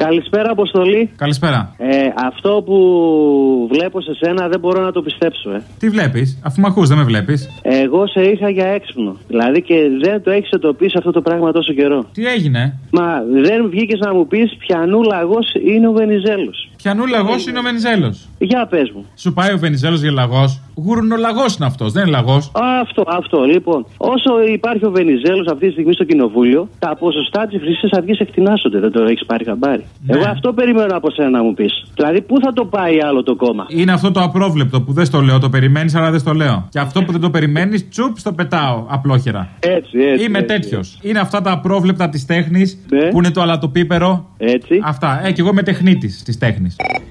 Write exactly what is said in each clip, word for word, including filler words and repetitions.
Καλησπέρα, Αποστολή. Καλησπέρα. Ε, αυτό που βλέπω σε σένα δεν μπορώ να το πιστέψω, ε. Τι βλέπεις, αφού με ακούς, δεν με βλέπεις. Εγώ σε είχα για έξυπνο. Δηλαδή και δεν το έχεις εντοπίσει αυτό το πράγμα τόσο καιρό. Τι έγινε? Μα δεν βγήκες να μου πεις ποιανού λαγός είναι ο Βενιζέλος. Ποιανού λαγός είναι ο Βενιζέλος? Για πες μου. Σου πάει ο Βενιζέλος για λαγός? Γουρνολαγός είναι αυτός, δεν είναι λαγός. Αυτό, αυτό. Λοιπόν, όσο υπάρχει ο Βενιζέλος αυτή τη στιγμή στο κοινοβούλιο, τα ποσοστά της Χρυσής Αυγής εκτινάσσονται. Δεν το έχεις πάρει χαμπάρι. Ναι. Εγώ αυτό περιμένω από σένα να μου πεις. Δηλαδή, πού θα το πάει άλλο το κόμμα? Είναι αυτό το απρόβλεπτο που δεν στο λέω. Το περιμένεις, αλλά δεν στο λέω. Και αυτό που δεν το περιμένεις, τσουπ, στο πετάω απλόχερα. Έτσι, έτσι. Είμαι τέτοιος. Είναι αυτά τα απρόβλεπτα της τέχνης, ναι, που είναι το αλατοπίπερο. Έτσι. Αυτά. Ε, και εγώ είμαι τεχνίτης της τέχνης.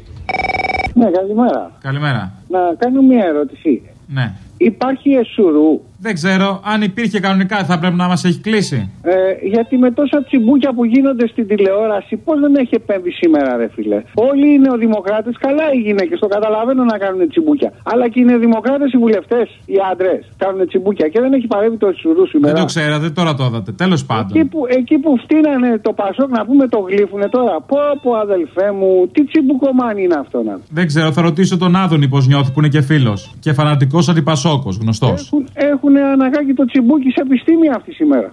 Ναι, καλημέρα. Καλημέρα. Να κάνω μια ερώτηση. Ναι. Υπάρχει εσουρού? Δεν ξέρω. Αν υπήρχε κανονικά θα πρέπει να μας έχει κλείσει. Ε, γιατί με τόσα τσιμπούκια που γίνονται στην τηλεόραση, πώς δεν έχει επέμβει σήμερα, ρε φίλε? Όλοι οι νεοδημοκράτες, καλά οι γυναίκες, το καταλαβαίνω να κάνουν τσιμπούκια. Αλλά και οι νεοδημοκράτες, οι βουλευτές, οι άντρες, κάνουν τσιμπούκια και δεν έχει παρέμβει το εσουρού σήμερα. Δεν το ξέρατε, τώρα το είδατε. Τέλος πάντων. Εκεί που, εκεί που φτύνανε το Πασόκ, να πούμε, το γλύφουνε τώρα. Πω, πω, αδελφέ μου, τι τσιμπουκομάνι είναι αυτό να. Δεν ξέρω, θα ρωτήσω τον Άδωνη πώς νιώθει που είναι και φίλος. Και φανατικός αντιπασόκος, γνωστός. Έχουν, έχουν αναγκάκι το τσιμπούκι σε επιστήμη αυτή σήμερα.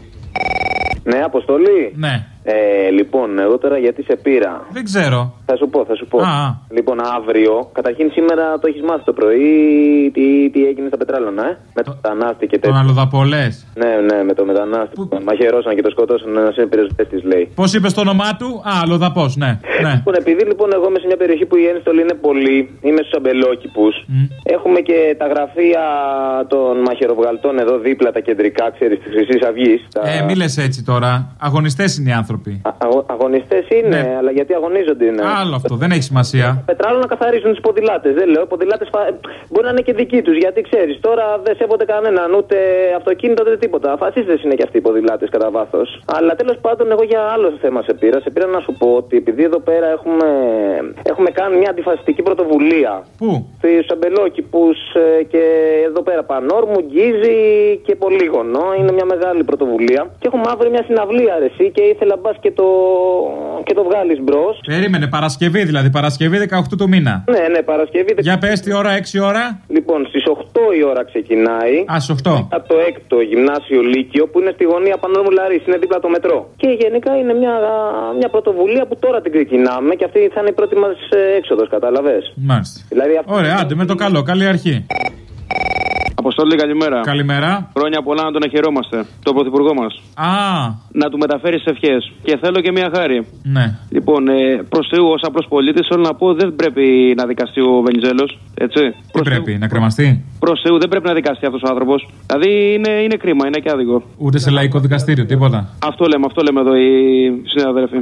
Ναι, Αποστολή. Ναι. Ε, λοιπόν, εγώ τώρα γιατί σε πήρα. Δεν ξέρω. Θα σου πω, θα σου πω. Α. Λοιπόν, αύριο, καταρχήν σήμερα το έχεις μάθει το πρωί τι, τι έγινε στα πετράλωνα, ε? Με το μετανάστη και τέτοιο. Τον αλλοδαπολές. Ναι, ναι, με το μετανάστη. Που... Μαχαιρώσαν και το σκότωσαν ένας υπηρεσιτές της, λέει. Πώς είπες το όνομά του? Α, αλλοδαπός, ναι. ναι. Λοιπόν, επειδή λοιπόν εγώ είμαι σε μια περιοχή που η ένστολη είναι πολύ, είμαι στους αμπελόκηπους. Mm. Έχουμε και τα γραφεία των μαχαιροβγαλτών εδώ δίπλα, τα κεντρικά, ξέρεις, της Χρυσής Αυγής. Τα... Ε, μη λες έτσι τώρα. Αγωνιστές είναι οι άνθρωποι. Αγω... Αγωνιστές είναι, ναι, αλλά γιατί αγωνίζονται είναι. Άλλο αυτό, δεν έχει σημασία. Πετράλαιο να καθαρίσουν τους ποδηλάτες. Δεν λέω, οι ποδηλάτες φα... μπορεί να είναι και δικοί τους. Γιατί ξέρεις, τώρα δεν σέβονται κανέναν, ούτε αυτοκίνητο, ούτε τίποτα. Φασίστες είναι και αυτοί οι ποδηλάτες κατά βάθος. Αλλά τέλος πάντων, εγώ για άλλο θέμα σε πήρα. Σε πήρα να σου πω ότι επειδή εδώ πέρα έχουμε, έχουμε κάνει μια αντιφασιστική πρωτοβουλία. Πού? Στους αμπελόκηπους και εδώ πέρα Πανόρμου, Γκίζη και Πολύγωνο. Είναι μια μεγάλη πρωτοβουλία. Και έχουμε αύριο μια συναυλία, αρεσί, και ήθελα μπας και το, και το βγάλεις μπρος. Περίμενε, Παρασκευή δηλαδή, Παρασκευή δεκαοκτώ του μήνα. Ναι, ναι, Παρασκευή. Για πες τι ώρα, έξι ώρα. Λοιπόν, στις οκτώ η ώρα ξεκινάει. Α, στις οκτώ. Από το έκτο γυμνάσιο Λύκειο που είναι στη γωνία Πανόρμου Λαρίς, είναι δίπλα το μετρό. Και γενικά είναι μια, μια πρωτοβουλία που τώρα την ξεκινάμε και αυτή θα είναι η πρώτη μας έξοδος, κατάλαβες. Μάλιστα. Δηλαδή, ωραία, άντε με το καλό, καλή αρχή. Αποστόλη, καλημέρα. Καλημέρα. Χρόνια πολλά να τον εχαιρόμαστε. Τον πρωθυπουργό μας. Α. Να του μεταφέρει ευχές. Και θέλω και μια χάρη. Ναι. Λοιπόν, ε, προς Θεού, ως απλός πολίτης, θέλω να πω δεν πρέπει να δικαστεί ο Βενιζέλος. Έτσι. Τι προς πρέπει, Θεού, να κρεμαστεί? Προς Θεού, δεν πρέπει να δικαστεί αυτός ο άνθρωπος. Δηλαδή είναι, είναι κρίμα, είναι και άδικο. Ούτε σε λαϊκό δικαστήριο, τίποτα. Αυτό λέμε, αυτό λέμε εδώ οι συναδέλφοι.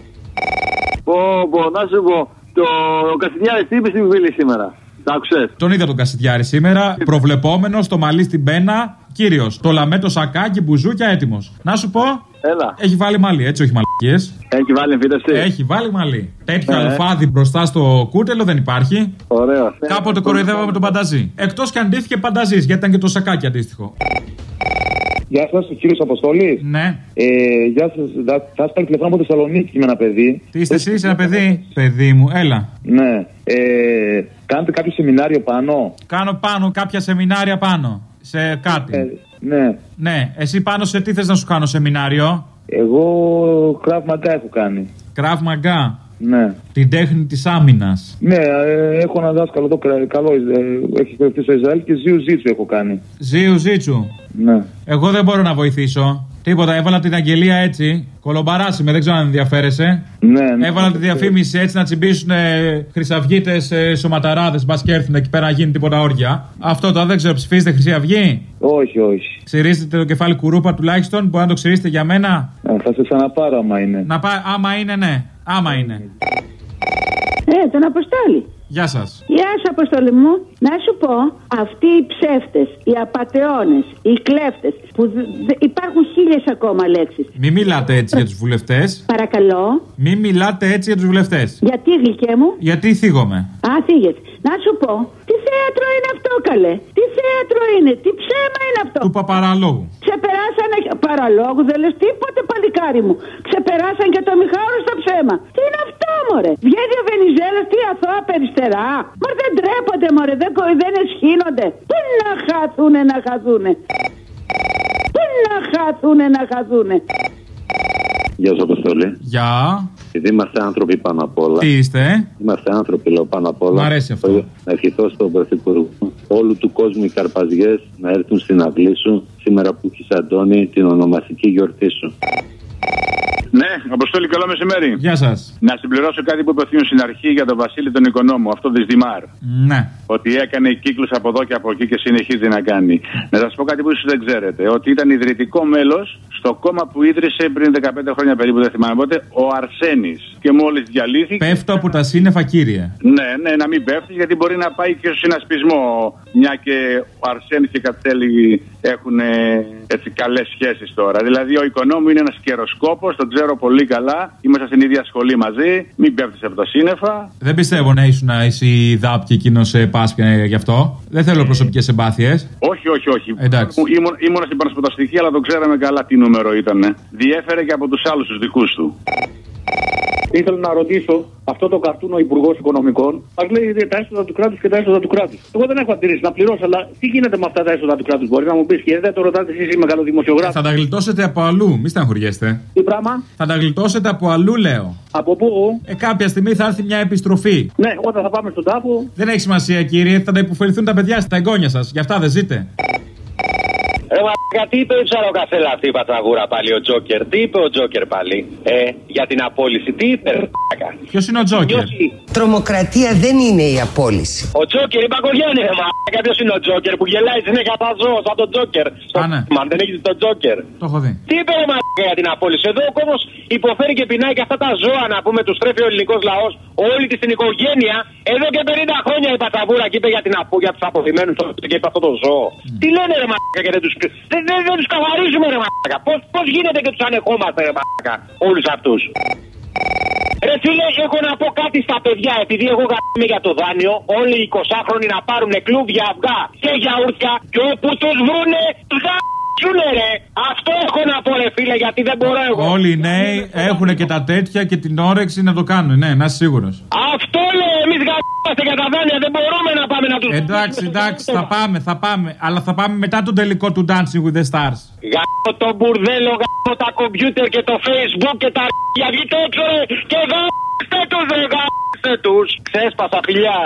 Πω, πω, να σου πω. Το, ο Κασιδιάρης τι είπε στην Βουλή σήμερα? Άκουσες? Τον είδα τον Κασιδιάρη σήμερα, προβλεπόμενος, το μαλλί στην πένα, κύριος. Το λαμέτο σακάκι, μπουζούκια, έτοιμος. Να σου πω, έλα. Έχει βάλει μαλλί, έτσι, όχι μαλακίες. Έχει βάλει εμφύτευση. Έχει βάλει μαλλί. Τέτοιο ε. αλφάδι μπροστά στο κούτελο δεν υπάρχει. Ωραίο. Κάποτε κοροϊδεύαμε τον Πανταζή. Εκτός και αντίθηκε Πανταζής, γιατί ήταν και το σακάκι αντίστοιχο. Γεια σας, ο κύριος Αποστόλης. Ναι. Ε, γεια σας, θα σας πάρει τηλεφωνό από Θεσσαλονίκη με ένα παιδί. Τι είστε εσείς, ένα παιδί? Παιδί μου, έλα. Ναι. Ε, κάνετε κάποιο σεμινάριο πάνω? Κάνω πάνω κάποια σεμινάρια πάνω. Σε κάτι. Ε, ναι. Ναι. Εσύ πάνω σε τι θες να σου κάνω σεμινάριο? Εγώ Krav Maga έχω κάνει. Krav Maga. Ναι. Την τέχνη της άμυνας. Ναι, ε, έχω ένα δάσκαλο εδώ, καλό, ε, έχει εκπαιδευτεί στο Ισραήλ και Ζίου Ζίτσου έχω κάνει. Ζίου Ζίτσου. Ναι. Εγώ δεν μπορώ να βοηθήσω. Τίποτα, έβαλα την αγγελία έτσι. Κολομπαράσι με, δεν ξέρω αν ενδιαφέρεσαι. Ναι, ναι. Έβαλα τη διαφήμιση έτσι να τσιμπήσουν ε, χρυσαυγίτες ε, σωματαράδες. Μπας και έρθουν εκεί πέρα να γίνει τίποτα όργια. Αυτό τώρα δεν ξέρω, ψηφίζετε Χρυσή Αυγή? Όχι, όχι. Ξυρίζετε το κεφάλι κουρούπα τουλάχιστον, μπορεί να το ξυρίσετε για μένα. Ε, θα σε ξαναπάρω άμα είναι. Να πάει, άμα είναι, ναι. Άμα είναι. Ε, τον Αποστόλη. Γεια σας. Γεια σου, Αποστόλη μου. Να σου πω, αυτοί οι ψεύτες, οι απατεώνες, οι κλέφτες, που δ, δ, υπάρχουν χίλιες ακόμα λέξεις. Μη μιλάτε έτσι για τους βουλευτές. Παρακαλώ. Μη μιλάτε έτσι για τους βουλευτές. Γιατί, γλυκέ μου? Γιατί θίγομαι. Α, θίγεσαι. Να σου πω, τι θέατρο είναι αυτό, καλέ? Τι θέατρο είναι, τι ψέμα είναι αυτό? Του παπαραλόγου. Ξεπεράσανε. Παραλόγου, δεν λες τίποτε, παλικάρι μου. Ξεπεράσαν και το Μιχάωρο στα ψέματα. θέμα. Τι είναι αυτό, μωρέ? Βγαίνει ο Βενιζέλος, τι αθώα περιστερά. Μα δεν τρέπονται, μωρέ, δεν, δεν εσχύνονται. Πού να χαθούνε, να χαθούνε. Πού να χαθούνε, να χαθούνε. Γεια σας, Αποστολή. Γεια. Επειδή είμαστε άνθρωποι πάνω απ' όλα. Τι είστε? Είμαστε άνθρωποι, λέω, πάνω απ' όλα. Μ' αρέσει αυτό. Να ευχηθώ στον Πρωθυπουργό όλου του κόσμου οι καρπαζιές να έρθουν στην αυλή σου σήμερα που έχεις, Αντώνη, την ονομαστική γιορτή σου. Ναι, Αποστόλη, καλό μεσημέρι. Γεια σας. Να συμπληρώσω κάτι που είπε ο Θείος στην αρχή για τον Βασίλη τον Οικονόμο, αυτό της Δημάρ. Ναι. Ότι έκανε κύκλους από εδώ και από εκεί και συνεχίζει να κάνει. Να σας πω κάτι που ίσως δεν ξέρετε. Ότι ήταν ιδρυτικό μέλος στο κόμμα που ίδρυσε πριν δεκαπέντε χρόνια περίπου, δεν θυμάμαι πότε, ο Αρσένης. Και μόλις διαλύθηκε. Πέφτω από τα σύννεφα, κύριε. Ναι, ναι, να μην πέφτει, γιατί μπορεί να πάει και στο συνασπισμό. Μια και ο Αρσένης και Κατσέλη έχουν έτσι καλές σχέσεις τώρα. Δηλαδή ο Οικονόμου είναι ένας καιροσκόπος, τον ξέρω πολύ καλά. Είμαστε στην ίδια σχολή μαζί. Μην πέφτεις από τα σύννεφα. Δεν πιστεύω να ήσουν εσύ δάπ και εκείνος Πάσπια γι' αυτό. Δεν θέλω προσωπικές συμπάθειες. Όχι, όχι, όχι. Εντάξει. Ήμουν, ήμουν στην Πανασποταστική, αλλά το ξέραμε καλά τι νούμερο ήταν. Διέφερε και από τους άλλους τους δικούς του. Ήθελα να ρωτήσω αυτό το καρτούν ο Υπουργός Οικονομικών. Μας λέει τα έσοδα του κράτους και τα έσοδα του κράτους. Εγώ δεν έχω αντιρρήσει να πληρώσω, αλλά τι γίνεται με αυτά τα έσοδα του κράτους, μπορεί να μου πεις? Και δεν το ρωτάτε εσείς, είμαι καλοδημοσιογράφος. Θα τα γλιτώσετε από αλλού, μη στεναχωριέστε. Τι πράγμα? Θα τα γλιτώσετε από αλλού, λέω. Από πού? Ε, κάποια στιγμή θα έρθει μια επιστροφή. Ναι, όταν θα πάμε στον τάφο. Δεν έχει σημασία, κύριε, θα τα υποφεληθούν τα παιδιά, τα εγγόνια σας. Γι' αυτά δεν ζείτε. Ε, μα τι είπε η ψαροκασέλα αυτή η πατραγούρα πάλι ο Τζόκερ? Τι είπε ο Τζόκερ πάλι? Ε, για την απόλυση, τι είπε? Ποιος είναι ο Τζόκερ? Τρομοκρατία δεν είναι η απόλυση. Ο Τζόκερ, η Πακογιάννη, ρε μαλάκα. Ποιος είναι ο Τζόκερ που γελάει συνέχεια τα ζώα, σαν τον Τζόκερ? Α, ναι. Μα δεν έχεις τον Τζόκερ. Το έχω δει. Τι είπε ρε μαλάκα για την απόλυση? Εδώ ο κόσμος υποφέρει και πεινάει και αυτά τα ζώα, να πούμε, τους τρέφει ο ελληνικός λαός, όλη τη την οικογένεια. Εδώ και πενήντα χρόνια η πατραγούρα και είπε για, την απο, για τους αποθυμένους και είπε αυτό το ζώο. Mm. Τι λένε ρε μαλάκα και δεν τους, δεν, δεν, δεν τους καθαρίζουμε ρε μαλάκα? Πώς, πώς γίνεται και τους ανεχόμαστε ρε μαλάκα όλους αυτούς? Ρε φίλε, έχω να πω κάτι στα παιδιά. Επειδή εγώ γαμμέμαι για το δάνειο, όλοι οι εικοσάχρονοι να πάρουν κλούβια, αυγά και γιαούρτια και όπου τους βρούνε, τους γαμμίσουνε ρε. Αυτό έχω να πω ρε φίλε, γιατί δεν μπορώ εγώ. Όλοι οι νέοι έχουν και τα τέτοια και την όρεξη να το κάνουν, ναι, να είσαι σίγουρος. Αυτό λέω, εμείς γαμμόμαστε για τα δάνεια, δεν μπορούμε να πάμε να τους... Εντάξει, εντάξει, θα πάμε, θα πάμε. Αλλά θα πάμε μετά τον τελικό του Dancing with the Stars. Γαμώ το μπουρδέλο, γαμώ τα κομπιούτερ και το Facebook και τα р***για. Βγείτε έξω ρε και γαμώστε τους ρε, γαμώστε τους. Ξέσπασα φιλιά.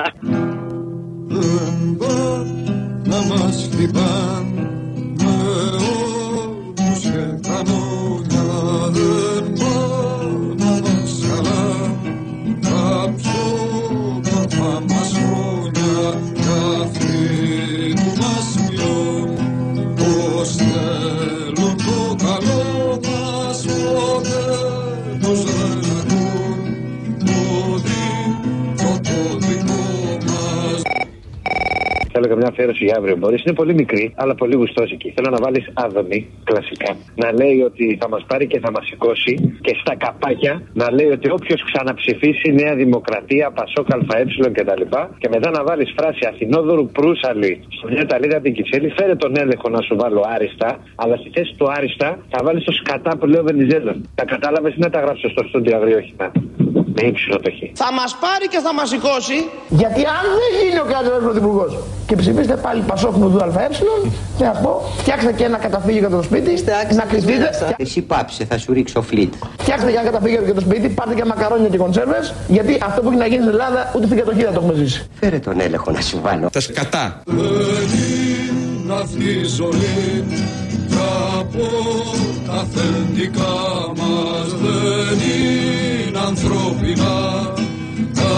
Να μας χτυπάν με όλους και τα μόνια, δεν πάνε μας καλά τα πιο πορφά μας χρόνια κι αυτοί που μας βιώνουν πως θέλουν το καλό μας, ποτέ τους δεν ακούν το δίκο το δικό μας. Θέλω καμιά αφιέρωση για αύριο, μπορείς. Είναι πολύ μικρή, αλλά πολύ γουστόσικη. Θέλω να βάλεις Άδωνη, κλασικά. Να λέει ότι θα μας πάρει και θα μας σηκώσει. Και στα καπάκια να λέει ότι όποιος ξαναψηφίσει Νέα Δημοκρατία, Πασόκ, ΑΕ κτλ. Και μετά να βάλεις φράση Αθηνόδωρου Προύσαλη στο μια ταλίδα την Κυψέλη. Φέρε τον έλεγχο να σου βάλω άριστα. Αλλά στη θέση του άριστα θα βάλεις το σκατά που λέει ο Βενιζέλος. Τα κατάλαβες ή να τα γράψω στο στούντιο αγριόχητα? Με ύψιλο το χ. Θα μας πάρει και θα μας σηκώσει. Γιατί αν δεν γίνει ο καλύτερος πρωθυπουργός και ψηφίστε πάλι Πασόκ με του ΑΕ, τι να πω, φτιάξτε και ένα καταφύγιο για το σπίτι, να κλειστείτε. Εσύ πάψε, θα σου ρίξω φλίτ. Φτιάξτε και ένα καταφύγιο για το σπίτι, πάρτε και μακαρόνια και κονσέρβες, γιατί αυτό που έχει να γίνει στην Ελλάδα ούτε στην κατοχή δεν το έχουμε ζήσει. Φέρε τον έλεγχο να σου βάλω. Τα σκατά. Δεν είναι αυτή η ζωή κι από τα αφεντικά μας δεν είναι ανθρώπινα τα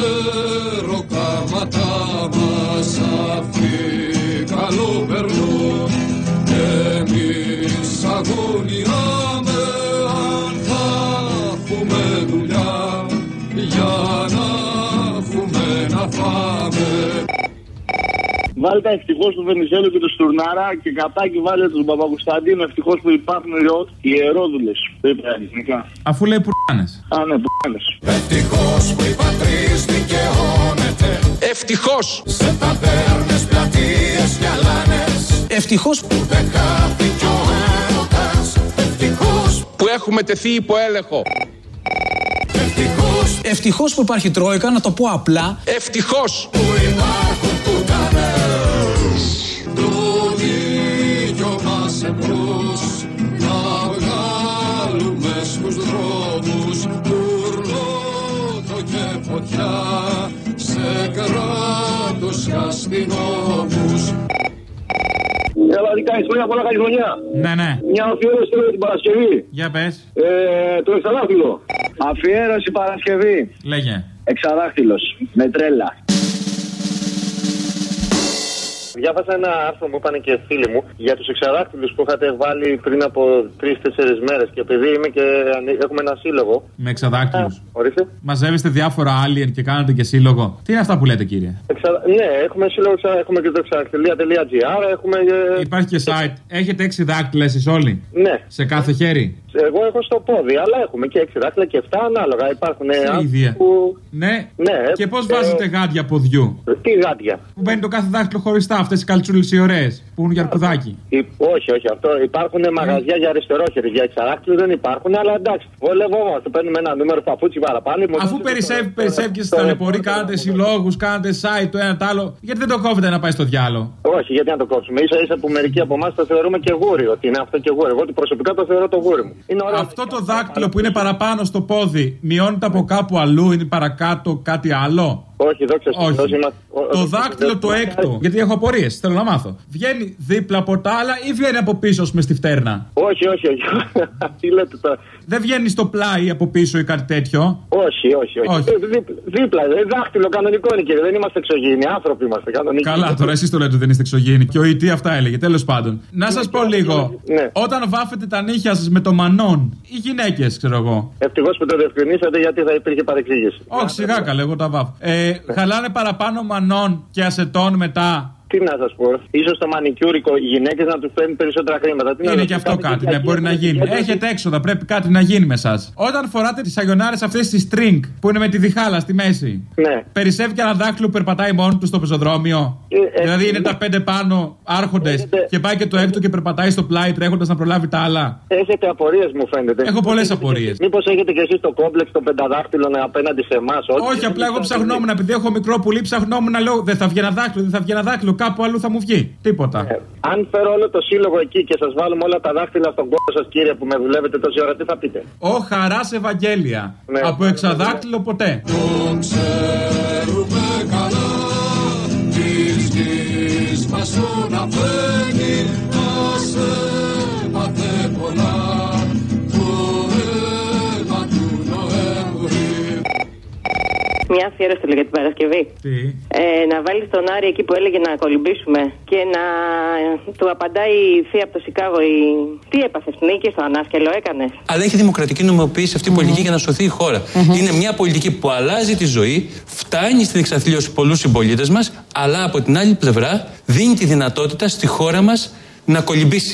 μεροκάματα μας, αυτοί καλό περνούν και εμείς αγωνιάμε αν θα έχουμε δουλειά για να έχουμε να φάμε. Βάλτε τα ευτυχώς του Βενιζέλου και του Στουρνάρα και καπάκι βάλε του Παπακουσταντίνου. Ευτυχώς που υπάρχουν οι ιερόδουλες. Δεν είπε ελληνικά. Αφού λέει πουράνες. Α, ναι, πουράνες. Ευτυχώς που η πατρίς δικαιώνεται. Ευτυχώς. Σε ταβέρνες, πλατείες και αλάνες. Ευτυχώς που δεν χάθηκε ο έρωτας. Ευτυχώς που έχουμε τεθεί υπό έλεγχο. Ευτυχώς, ευτυχώς που υπάρχει Τρόικα, να το πω απλά. ευτυχώς που υπάρχουν πουτανές. Το δίκιο μας εμπρός να βγάλουμε στους δρόμους ουρλότο και φωτιά σε κράτος και αστυνόμους. Έλα, τι κάνεις, χρόνια πολλά, καλή χρονιά. Ναι, ναι. Μια αφιέρωση τώρα την Παρασκευή. Για πες. Ε, το εξαδάχτυλο. Αφιέρωση Παρασκευή. Λέγε. Εξαδάχτυλος. Με τρέλα. Διάβασα ένα άρθρο μου, είπαν και φίλοι μου, για τους εξαδάχτυλους που είχατε βάλει πριν από τρεις-τέσσερις μέρες. Και επειδή είμαι και έχουμε ένα σύλλογο. Με εξαδάχτυλους. Ορίστε. Μαζεύεστε διάφορα alien και κάνετε και σύλλογο. Τι είναι αυτά που λέτε, κύριε? Εξα... Ναι, έχουμε σύλλογο, έχουμε και το εξαδάχτυλια.gr. Έχουμε... Υπάρχει και site. Έχετε έξι δάκτυλα εσείς όλοι? Ναι. Σε κάθε χέρι? Εγώ έχω στο πόδι, αλλά έχουμε και έξι δάκτυλα και εφτά ανάλογα. Υπάρχουν ίδια. Που... Ναι. ναι. Και πώς ε... βάζετε γάντια ποδιού? Τι γάντια? Που μπαίνει το κάθε δάχτυλο χωριστά, αυτές οι καλτσούλες οι ωραίες που έχουν για αρκουδάκι. Υ... Όχι, όχι αυτό. Υπάρχουν mm. μαγαζιά για αριστερόχερη. Για εξαδάκτυλου δεν υπάρχουν, αλλά εντάξει. Βολευόμαστε. Παίρνουμε ένα νούμερο παπούτσι παραπάνω. Αφού περισσεύει, περισσεύει και στα ταλαιπωρεί, κάνετε συλλόγους, κάνετε site το ένα το άλλο. Γιατί δεν το κόβετε να πάει στο διάλο? Όχι, γιατί να το κόψουμε. σα ίσα που μερικοί από εμάς το θεωρούμε και γούρι. Ότι είναι αυτό και γούρι. Εγώ προσωπικά το θεωρώ το γούρι μου. Αυτό το δάκτυλο που είναι παραπάνω στο πόδι μειώνεται από κάπου αλλού, είναι παρακάτω κάτι άλλο? Όχι, δόξα τω Θεώ. Το δάκτυλο το έκτο, γιατί έχω απορίες, θέλω να μάθω. Βγαίνει δίπλα από τα άλλα ή βγαίνει από πίσω με στη φτέρνα? Όχι, όχι, όχι. Τι λέτε τώρα? Δεν βγαίνει στο πλάι από πίσω ή κάτι τέτοιο? Όχι, όχι, όχι. όχι. Δί, δίπλα, δάχτυλο κανονικό είναι, κύριε. Δεν είμαστε εξωγήινοι, άνθρωποι είμαστε κανονικοί. Καλά, τώρα εσείς το λέτε ότι δεν είστε εξωγήινοι. Και ο ΙΤ αυτά έλεγε, τέλος πάντων. Να σας πω λίγο. Ναι. Όταν βάφετε τα νύχια σας με το μανόν, οι γυναίκες, ξέρω εγώ. Ευτυχώς που το διευκρινίσατε, γιατί θα υπήρχε παρεξήγηση. Όχι, σιγά καλέ, εγώ τα βάφω. Ε, χαλάνε παραπάνω μανόν και ασετών μετά? Τι να σας πω, ίσως το μανικιούρικο οι γυναίκες να τους παίρνουν περισσότερα χρήματα. Τι είναι και αυτό κάτι, ναι, μπορεί να γίνει. Έχετε έξοδα, πρέπει κάτι να γίνει με εσάς. Όταν φοράτε τις αγιονάρες αυτές τις string που είναι με τη διχάλα στη μέση, ναι. Περισσεύει και ένα δάχτυλο που περπατάει μόνο του στο πεζοδρόμιο. Ε, δηλαδή είναι τα πέντε πάνω άρχοντες έχετε... και πάει και το έκτο και περπατάει στο πλάι τρέχοντας να προλάβει τα άλλα. Έχετε απορίες, μου φαίνεται. Έχω πολλές απορίες. Μήπως έχετε και εσείς το κόμπλεξ των πενταδάχτυλων απέναντι σε εμάς? Όχι, απλά εγώ ψαχνόμουν, επειδή έχω μικρό πουλί, ψαχνόμουν να λέω δεν θα βγει ένα δάχτυλο, δεν θα βγει ένα δάχτυλο, κάπου αλλού θα μου βγει. Τίποτα. Ε, αν φέρω όλο το σύλλογο εκεί και σας βάλουμε όλα τα δάχτυλα στον κόπο σας, κύριε, που με δουλεύετε τόση ώρα, τι θα πείτε? Ω χαράς Ευαγγέλια. Ναι. Από εξαδάκτυλο ποτέ. Το ξέρουμε καλά, της γης μας τον αφένει, μας έπαθε πολλά, το αίμα του Νοέμβρη. Μια αφιέρωση για την Παρασκευή. Τι? Ε, να βάλει τον Άρη εκεί που έλεγε να κολυμπήσουμε και να του απαντάει η θεία από το Σικάγο. Η... Τι έπαθε, νίκη στο ανάσκελο έκανε? Αλλά έχει δημοκρατική νομιμοποίηση αυτή η πολιτική για να σωθεί η χώρα. Mm-hmm. Είναι μια πολιτική που αλλάζει τη ζωή, φτάνει στην εξαθλίωση πολλούς συμπολίτες μας, αλλά από την άλλη πλευρά δίνει τη δυνατότητα στη χώρα μας να κολυμπήσει.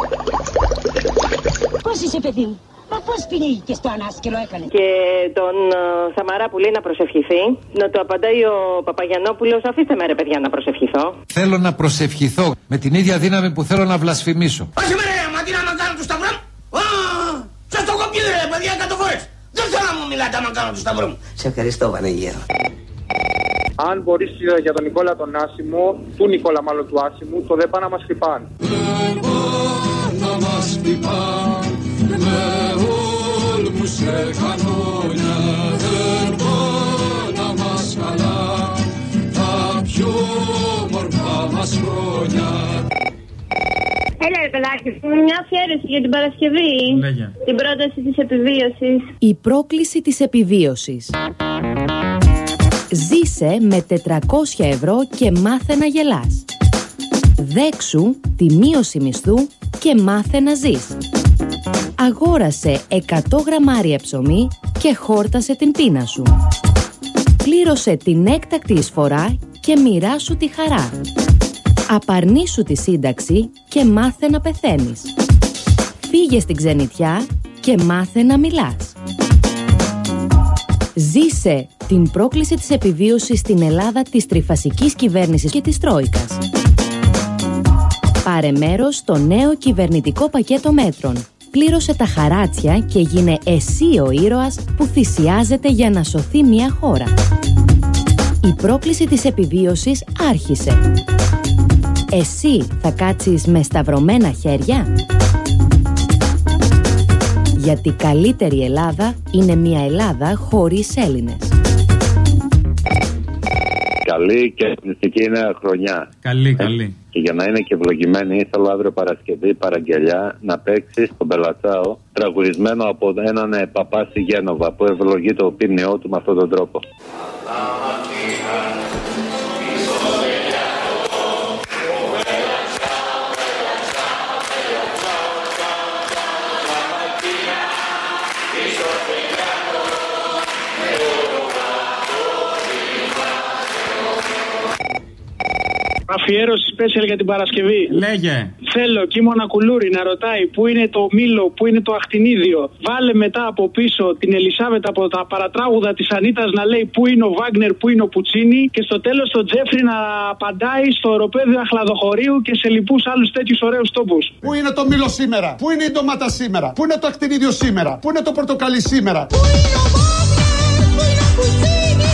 Πώς είσαι, παιδί μου? Μα πώς πνίγηκε στο ανάσκελο έκανε? Και τον uh, Σαμαρά που λέει να προσευχηθεί, να του απαντάει ο Παπαγιαννόπουλος, αφήστε με ρε παιδιά να προσευχηθώ. Θέλω να προσευχηθώ με την ίδια δύναμη που θέλω να βλασφημίσω. Όχι με ρε, μα τι να κάνω του σταυρό μου? Σας το κοπεί ρε παιδιά εκατό φορές. Δεν θέλω να μου μιλάτε άμα κάνω του σταυρό μου. Σε ευχαριστώ Βανεγέρο. Αν μπορείς για τον Νικόλα τον Άσιμο, του Νικόλα μάλλον του Άσιμου, το δεν πάνε να μας χτυπάν. Να μας χτυπάν με όλμους και κανόνια, δεν πάνε να μας καλά τα πιο μορφά μας χρόνια. Έλα ρε παιδάκι, μια αφιέρωση για την Παρασκευή. Λέγε. Την πρόταση της επιβίωσης. Η πρόκληση της επιβίωσης. Ζήσε με τετρακόσια ευρώ και μάθε να γελάς. Δέξου τη μείωση μισθού και μάθε να ζεις. Αγόρασε εκατό γραμμάρια ψωμί και χόρτασε την πείνα σου. Πλήρωσε την έκτακτη εισφορά και μοιράσου τη χαρά. Απαρνήσου τη σύνταξη και μάθε να πεθαίνεις. Φύγε στην ξενιτιά και μάθε να μιλάς. Ζήσε την πρόκληση της επιβίωσης στην Ελλάδα της τριφασικής κυβέρνησης και της Τρόικας. Πάρε μέρος στο νέο κυβερνητικό πακέτο μέτρων Πλήρωσε τα χαράτσια και γίνε εσύ ο ήρωας που θυσιάζεται για να σωθεί μια χώρα. Η πρόκληση της επιβίωσης άρχισε. Εσύ θα κάτσεις με σταυρωμένα χέρια? Γιατί καλύτερη Ελλάδα είναι μια Ελλάδα χωρίς Έλληνες. Καλή και εθνιστική νέα χρονιά. Καλή, καλή. Και για να είναι και ευλογημένη, θέλω αύριο Παρασκευή παραγγελιά να παίξει στον Πελατσάο τραγουδισμένο από έναν παπά στη Γένοβα που ευλογεί το ποινιό του με αυτόν τον τρόπο. Αφιέρωση special για την Παρασκευή. Λέγε. Θέλω Κίμωνα Κουλούρη να ρωτάει πού είναι το Μήλο, πού είναι το Αχτινίδιο. Βάλε μετά από πίσω την Ελισάβετ από τα παρατράγουδα της Ανίτας να λέει πού είναι ο Βάγνερ, πού είναι ο Πουτσίνι. Και στο τέλος το Τζέφρι να απαντάει στο οροπέδιο Αχλαδοχωρίου και σε λοιπούς άλλους τέτοιους ωραίους τόπους. Πού είναι το Μήλο σήμερα, πού είναι η ντομάτα σήμερα, πού είναι το Αχτινίδιο σήμερα, πού είναι το πορτοκαλί σήμερα. Πού είναι ο Βάγνερ, πού είναι ο Πουτσίνι.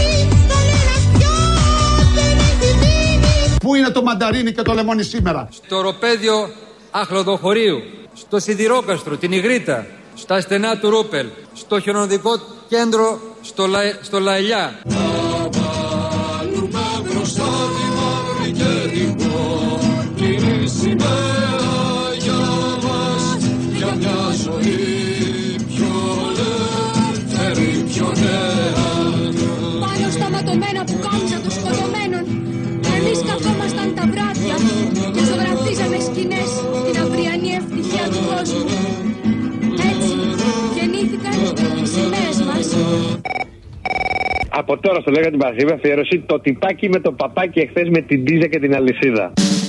Πού είναι το μανταρίνι και το λεμόνι σήμερα. Στο οροπέδιο Αχλαδοχωρίου, στο Σιδηρόκαστρο, την Ιγρήτα, στα στενά του Ρούπελ, στο χιονοδικό κέντρο στο, Λα... στο Λαϊλιά. Να βάλουμε μπροστά τη μαύρη και την κόκκινη σημαία για μας, για μια ζωή πιο ελεύθερη, πιο νέα. Πάνω στα ματωμένα που κάμψα των σκοτωμένων, εμείς καθόμασταν τα βράδια και ζωγραφίζαμε σκηνές την αυριανή ευτυχία του κόσμου. Έτσι γεννήθηκαν οι σημαίες μας. Από τώρα στο Λέγα την Παρασκευή αφιέρωση το τυπάκι με το παπάκι εχθές με την Τίζα και την αλυσίδα.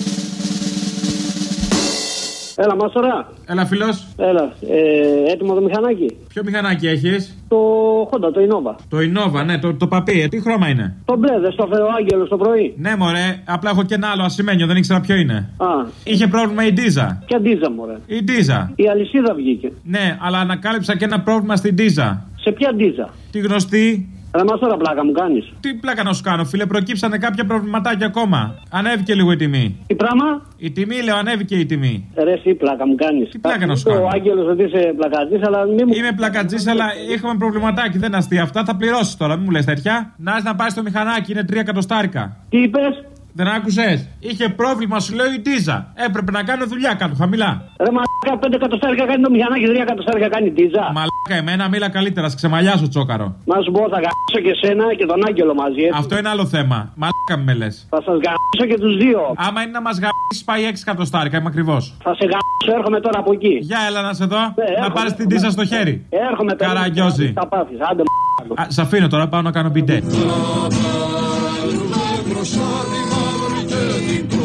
Έλα, Μάστορα. Έλα, φίλος. Έλα. Ε, έτοιμο το μηχανάκι. Ποιο μηχανάκι έχεις? Το Honda, το Innova. Το Innova, ναι, το, το παπί. Τι χρώμα είναι? Το μπλε, δεν στο έφερε ο Άγγελος το πρωί. Ναι, μωρέ, απλά έχω και ένα άλλο ασημένιο, δεν ήξερα ποιο είναι. Α. Είχε πρόβλημα η Ντίζα. Ποια Ντίζα, μωρέ? Η Ντίζα. Η αλυσίδα βγήκε. Ναι, αλλά ανακάλυψα και ένα πρόβλημα στην Ντίζα. Σε ποια Ντίζα? Τη γνωστή. Ρε μας τώρα πλάκα μου κάνεις. Τι πλάκα να σου κάνω, φίλε, προκύψανε κάποια προβληματάκια ακόμα. Ανέβηκε λίγο η τιμή. Τι πράγμα? Η τιμή, λέω, ανέβηκε η τιμή. Ρε εσύ πλάκα μου κάνεις. Τι πλάκα να σου κάνω? Ο Άγγελος ότι είσαι πλακατζής, αλλά μην μου... Είμαι πλακατζής, αλλά είχαμε προβληματάκι, δεν αστεία αυτά. Θα πληρώσεις τώρα, μην μου λες τέτοια. Να να πάει στο μηχανάκι, είναι τρία εκατοστάρικα. Τι είπες? Δεν άκουσες? Είχε πρόβλημα, σου λέω, η Ντίζα. Έπρεπε να κάνω δουλειά κάτω, χαμηλά. Ρε μαλάκα, πέντε εκατοστάρικα κάνει το μηχανάκι, τρία εκατοστάρικα κάνει η Ντίζα. Μαλάκα, εμένα μίλα καλύτερα, σε ξεμαλιάσω τσόκαρο. Να σου πω, θα γαμίσω και σένα και τον Άγγελο μαζί, έτσι. Αυτό είναι άλλο θέμα. Μαλάκα με λες. Θα σας γαμίσω και τους δύο. Άμα είναι να μας γαμίσεις, πάει έξι εκατοστάρικα, είμαι ακριβώς. Θα σε γαμίσω, έρχομαι τώρα από εκεί. Για έλα να σε δω, ε, να πάρεις την Ντίζα στο χέρι. Έρχομαι τώρα. Καραγκιόζη. Θα πάθεις, άντε μ***. Σ' αφήνω τώρα, πάω να κάνω μπιντέ. Να βάλουμε μπροστά τη μαύρη και την